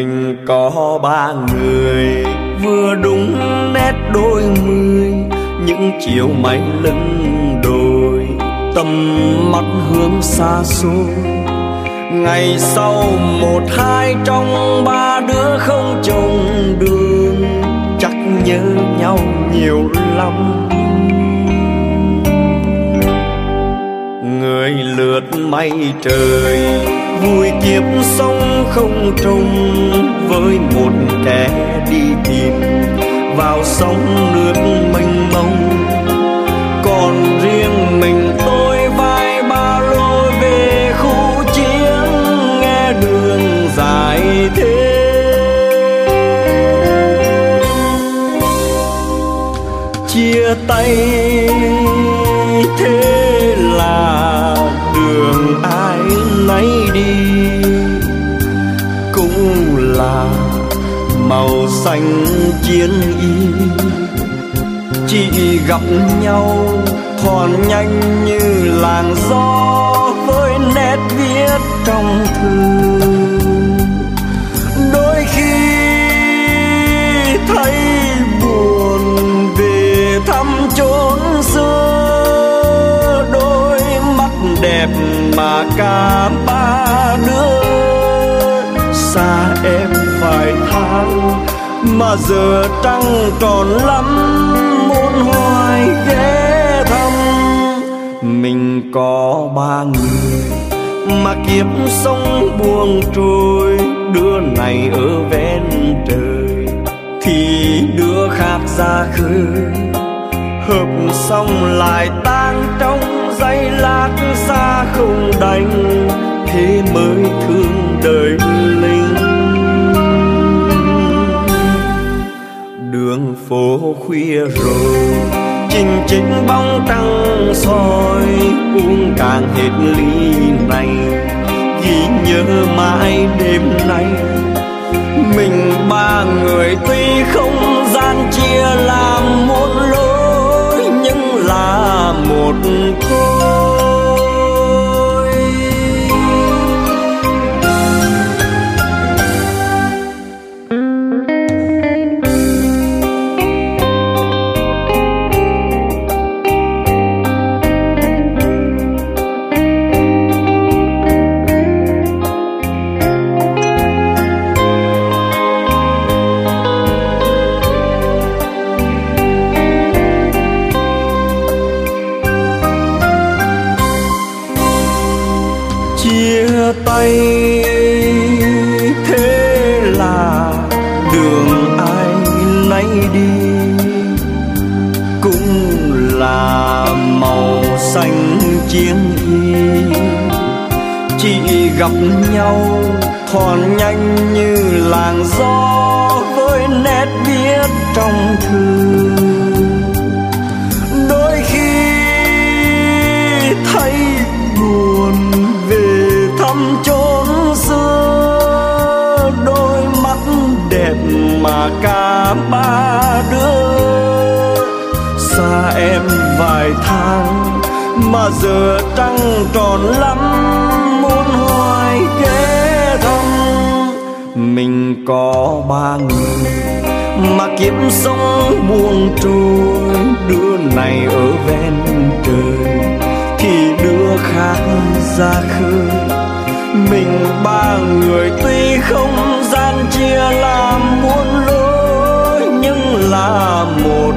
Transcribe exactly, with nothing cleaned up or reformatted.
Mình có ba người vừa đúng nét đôi mươi, những chiều mây lưng đồi, tầm mắt hướng xa xôi. Ngày sau một hai trong ba đứa không chồng đường, chắc nhớ nhau nhiều lắm. Người lượt mây trời vui kiếp sống không trông, với một kẻ đi tìm vào sông nước mênh mông. Còn riêng mình tôi vai ba lô về khu chiến, nghe đường dài thế. Chia tay thế là đường ai nấy đi, cũng là màu xanh chiến y. Chỉ gặp nhau thoáng nhanh như làn gió, với nét viết trong thư. Đôi khi thấy buồn về thăm chốn xưa, đôi mắt đẹp mà cả ba đứa xa em vài tháng, mà giờ trăng tròn lắm muốn hoài ghé thăm. Mình có ba người mà kiếp sống buông trôi, đứa này ở ven trời thì đứa khác ra khơi. Hợp xong lại tan trong giây lát xa không đành, thế mới thương đời linh. Đường phố khuya rồi chình chịch bóng trăng soi, uống càng hết ly này ghi nhớ mãi đêm nay. Mình ba người tuy không gian chia làm một lối, nhưng là một khối. Chia tay thế là đường ai nấy đi, cũng là màu xanh chiến y. Chỉ gặp nhau thoáng nhanh như làn gió, với nét viết trong thư. Đôi khi thấy buồn về thăm chốn xưa, đôi mắt đẹp mà cả ba đứa xa em vài tháng, mà giờ trăng tròn lắm muốn hoài ghé thăm. Mình có ba người mà kiếp sống buông trôi, đứa này ở ven trời thì đứa khác ra khơi. Mình ba người tuy không gian chia làm muôn lối, nhưng là một